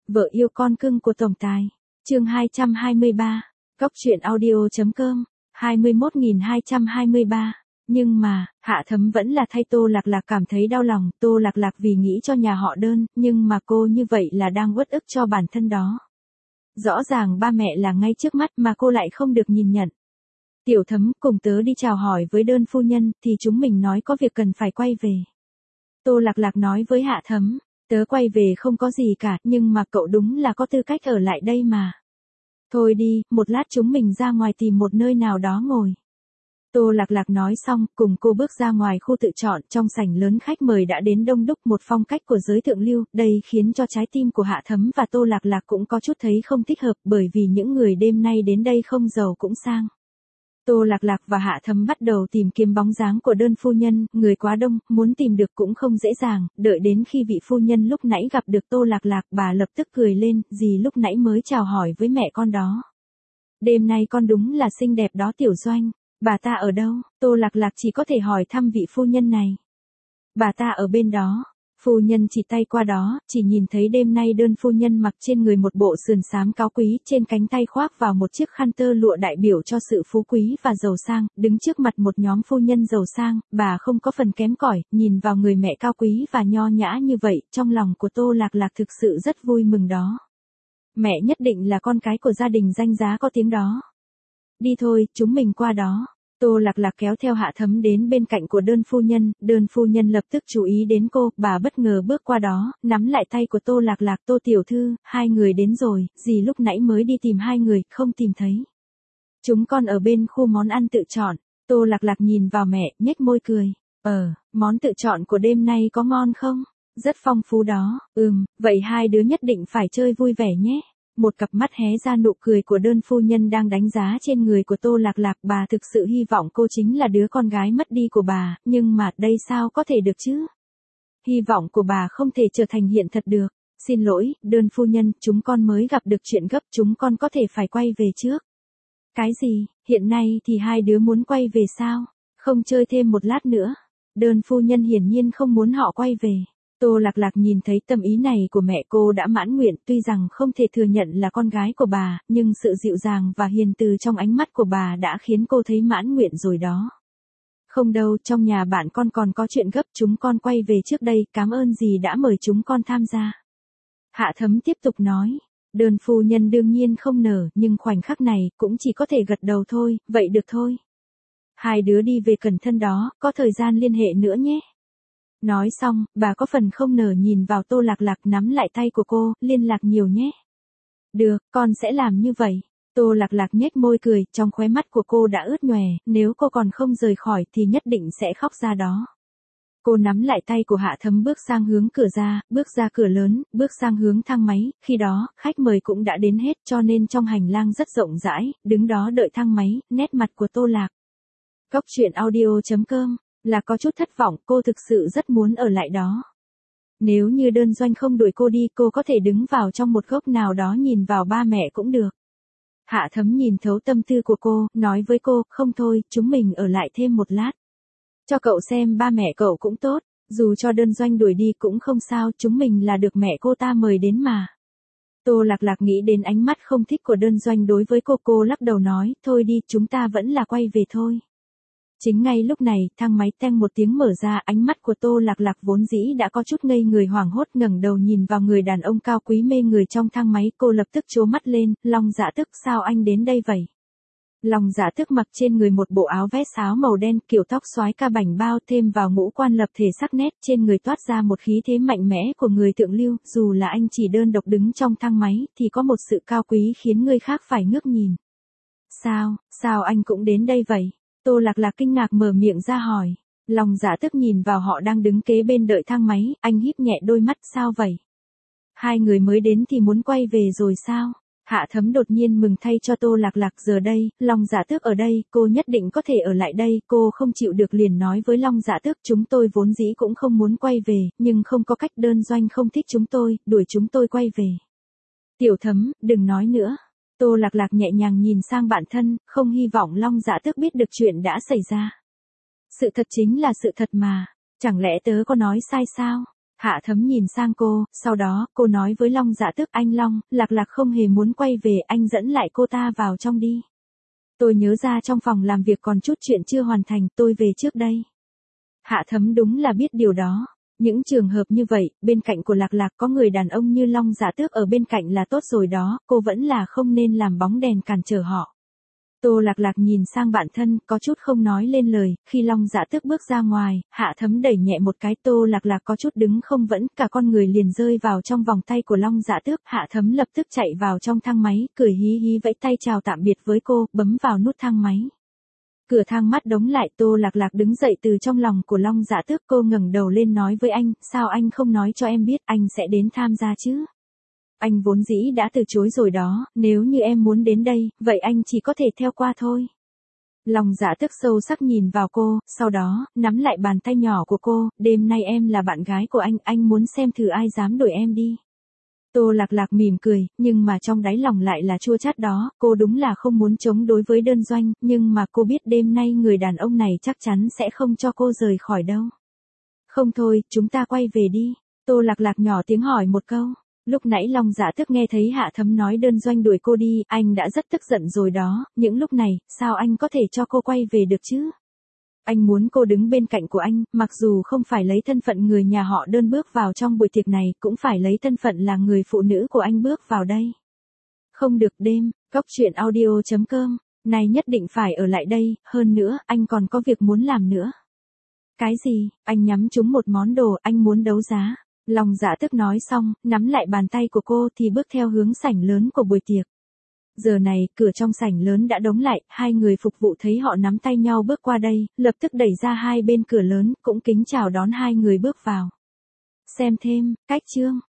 Vợ yêu con cưng của tổng tài. Chương 223. Cóc truyện audio.com. 21.223. Nhưng mà, Hạ Thấm vẫn là thay Tô Lạc Lạc cảm thấy đau lòng, Tô Lạc Lạc vì nghĩ cho nhà họ Đơn, nhưng mà cô như vậy là đang uất ức cho bản thân đó. Rõ ràng ba mẹ là ngay trước mắt mà cô lại không được nhìn nhận. Tiểu Thấm, cùng tớ đi chào hỏi với Đơn phu nhân, thì chúng mình nói có việc cần phải quay về. Tô Lạc Lạc nói với Hạ Thấm, tớ quay về không có gì cả, nhưng mà cậu đúng là có tư cách ở lại đây mà. Thôi đi, một lát chúng mình ra ngoài tìm một nơi nào đó ngồi. Tô Lạc Lạc nói xong, cùng cô bước ra ngoài khu tự chọn, trong sảnh lớn khách mời đã đến đông đúc, một phong cách của giới thượng lưu, đây khiến cho trái tim của Hạ Thấm và Tô Lạc Lạc cũng có chút thấy không thích hợp, bởi vì những người đêm nay đến đây không giàu cũng sang. Tô Lạc Lạc và Hạ Thấm bắt đầu tìm kiếm bóng dáng của Đơn phu nhân, người quá đông, muốn tìm được cũng không dễ dàng, đợi đến khi vị phu nhân lúc nãy gặp được Tô Lạc Lạc, bà lập tức cười lên, dì lúc nãy mới chào hỏi với mẹ con đó. Đêm nay con đúng là xinh đẹp đó Tiểu Doanh, bà ta ở đâu? Tô Lạc Lạc chỉ có thể hỏi thăm vị phu nhân này. Bà ta ở bên đó. Phu nhân chỉ tay qua đó, chỉ nhìn thấy đêm nay Đơn phu nhân mặc trên người một bộ sườn xám cao quý, trên cánh tay khoác vào một chiếc khăn tơ lụa đại biểu cho sự phú quý và giàu sang, đứng trước mặt một nhóm phu nhân giàu sang, bà không có phần kém cỏi, nhìn vào người mẹ cao quý và nho nhã như vậy, trong lòng của Tô Lạc Lạc thực sự rất vui mừng đó. Mẹ nhất định là con cái của gia đình danh giá có tiếng đó. Đi thôi, chúng mình qua đó. Tô Lạc Lạc kéo theo Hạ Thấm đến bên cạnh của Đơn phu nhân lập tức chú ý đến cô, bà bất ngờ bước qua đó, nắm lại tay của Tô Lạc Lạc, Tô tiểu thư, hai người đến rồi, dì lúc nãy mới đi tìm hai người, không tìm thấy. Chúng con ở bên khu món ăn tự chọn. Tô Lạc Lạc nhìn vào mẹ, nhếch môi cười. Món tự chọn của đêm nay có ngon không? Rất phong phú đó. Vậy hai đứa nhất định phải chơi vui vẻ nhé. Một cặp mắt hé ra nụ cười của Đơn phu nhân đang đánh giá trên người của Tô Lạc Lạc, bà thực sự hy vọng cô chính là đứa con gái mất đi của bà, nhưng mà đây sao có thể được chứ? Hy vọng của bà không thể trở thành hiện thật được. Xin lỗi, Đơn phu nhân, chúng con mới gặp được chuyện gấp, chúng con có thể phải quay về trước. Cái gì, hiện nay thì hai đứa muốn quay về sao? Không chơi thêm một lát nữa. Đơn phu nhân hiển nhiên không muốn họ quay về. Tô Lạc Lạc nhìn thấy tâm ý này của mẹ cô đã mãn nguyện, tuy rằng không thể thừa nhận là con gái của bà, nhưng sự dịu dàng và hiền từ trong ánh mắt của bà đã khiến cô thấy mãn nguyện rồi đó. Không đâu, trong nhà bạn con còn có chuyện gấp, chúng con quay về trước đây, cảm ơn dì đã mời chúng con tham gia. Hạ Thấm tiếp tục nói. Đơn phu nhân đương nhiên không nở, nhưng khoảnh khắc này cũng chỉ có thể gật đầu thôi, vậy được thôi. Hai đứa đi về cẩn thận đó, có thời gian liên hệ nữa nhé. Nói xong, bà có phần không nở nhìn vào Tô Lạc Lạc, nắm lại tay của cô, liên lạc nhiều nhé. Được, con sẽ làm như vậy. Tô Lạc Lạc nhếch môi cười, trong khóe mắt của cô đã ướt nhòe, nếu cô còn không rời khỏi thì nhất định sẽ khóc ra đó. Cô nắm lại tay của Hạ Thấm bước sang hướng cửa ra, bước ra cửa lớn, bước sang hướng thang máy, khi đó, khách mời cũng đã đến hết cho nên trong hành lang rất rộng rãi, đứng đó đợi thang máy, nét mặt của Tô Lạc. Cóc truyện audio.com. Là có chút thất vọng, cô thực sự rất muốn ở lại đó. Nếu như Đơn Doanh không đuổi cô đi, cô có thể đứng vào trong một góc nào đó nhìn vào ba mẹ cũng được. Hạ Thấm nhìn thấu tâm tư của cô, nói với cô, không thôi, chúng mình ở lại thêm một lát. Cho cậu xem ba mẹ cậu cũng tốt, dù cho Đơn Doanh đuổi đi cũng không sao, chúng mình là được mẹ cô ta mời đến mà. Tô Lạc Lạc nghĩ đến ánh mắt không thích của Đơn Doanh đối với cô lắc đầu nói, thôi đi, chúng ta vẫn là quay về thôi. Chính ngay lúc này, thang máy teng một tiếng mở ra, ánh mắt của Tô Lạc Lạc vốn dĩ đã có chút ngây người hoảng hốt, ngẩng đầu nhìn vào người đàn ông cao quý mê người trong thang máy, cô lập tức trố mắt lên, Long Dạ Tức, sao anh đến đây vậy? Long Dạ Tức mặc trên người một bộ áo vest áo màu đen, kiểu tóc xoái ca bảnh bao, thêm vào ngũ quan lập thể sắc nét, trên người toát ra một khí thế mạnh mẽ của người thượng lưu, dù là anh chỉ đơn độc đứng trong thang máy, thì có một sự cao quý khiến người khác phải ngước nhìn. Sao anh cũng đến đây vậy? Tô Lạc Lạc kinh ngạc mở miệng ra hỏi. Long Dạ Tức nhìn vào họ đang đứng kế bên đợi thang máy, anh híp nhẹ đôi mắt, sao vậy? Hai người mới đến thì muốn quay về rồi sao? Hạ Thấm đột nhiên mừng thay cho Tô Lạc Lạc, giờ đây, Long Dạ Tước ở đây, cô nhất định có thể ở lại đây, cô không chịu được liền nói với Long Dạ Tước, chúng tôi vốn dĩ cũng không muốn quay về, nhưng không có cách, Đơn Doanh không thích chúng tôi, đuổi chúng tôi quay về. Tiểu Thấm, đừng nói nữa. Tô Lạc Lạc nhẹ nhàng nhìn sang bạn thân, không hy vọng Long Dạ Tước biết được chuyện đã xảy ra. Sự thật chính là sự thật mà, chẳng lẽ tớ có nói sai sao? Hạ Thấm nhìn sang cô, sau đó, cô nói với Long Dạ Tước, anh Long, Lạc Lạc không hề muốn quay về, anh dẫn lại cô ta vào trong đi. Tôi nhớ ra trong phòng làm việc còn chút chuyện chưa hoàn thành, tôi về trước đây. Hạ Thấm đúng là biết điều đó. Những trường hợp như vậy, bên cạnh của Lạc Lạc có người đàn ông như Long Dạ Tước ở bên cạnh là tốt rồi đó, cô vẫn là không nên làm bóng đèn cản trở họ. Tô Lạc Lạc nhìn sang bạn thân, có chút không nói lên lời, khi Long Dạ Tước bước ra ngoài, Hạ Thấm đẩy nhẹ một cái, Tô Lạc Lạc có chút đứng không vững, cả con người liền rơi vào trong vòng tay của Long Dạ Tước, Hạ Thấm lập tức chạy vào trong thang máy, cười hí hí vẫy tay chào tạm biệt với cô, bấm vào nút thang máy. Cửa thang mắt đóng lại, Tô Lạc Lạc đứng dậy từ trong lòng của Long Dạ Tước, cô ngẩng đầu lên nói với anh, sao anh không nói cho em biết anh sẽ đến tham gia chứ? Anh vốn dĩ đã từ chối rồi đó, nếu như em muốn đến đây, vậy anh chỉ có thể theo qua thôi. Long Dạ Tước sâu sắc nhìn vào cô, sau đó, nắm lại bàn tay nhỏ của cô, đêm nay em là bạn gái của anh muốn xem thử ai dám đuổi em đi. Tô Lạc Lạc mỉm cười, nhưng mà trong đáy lòng lại là chua chát đó, cô đúng là không muốn chống đối với Đơn Doanh, nhưng mà cô biết đêm nay người đàn ông này chắc chắn sẽ không cho cô rời khỏi đâu. Không thôi, chúng ta quay về đi. Tô Lạc Lạc nhỏ tiếng hỏi một câu. Lúc nãy Long Dạ Tước nghe thấy Hạ Thấm nói Đơn Doanh đuổi cô đi, anh đã rất tức giận rồi đó, những lúc này, sao anh có thể cho cô quay về được chứ? Anh muốn cô đứng bên cạnh của anh, mặc dù không phải lấy thân phận người nhà họ Đơn bước vào trong buổi tiệc này, cũng phải lấy thân phận là người phụ nữ của anh bước vào đây. Không được đêm, Cóc Truyện Audio.com, này nhất định phải ở lại đây, hơn nữa, anh còn có việc muốn làm nữa. Cái gì, anh nhắm trúng một món đồ, anh muốn đấu giá. Long Dạ Tước nói xong, nắm lại bàn tay của cô thì bước theo hướng sảnh lớn của buổi tiệc. Giờ này, cửa trong sảnh lớn đã đóng lại, hai người phục vụ thấy họ nắm tay nhau bước qua đây, lập tức đẩy ra hai bên cửa lớn, cũng kính chào đón hai người bước vào. Xem thêm, cách chương.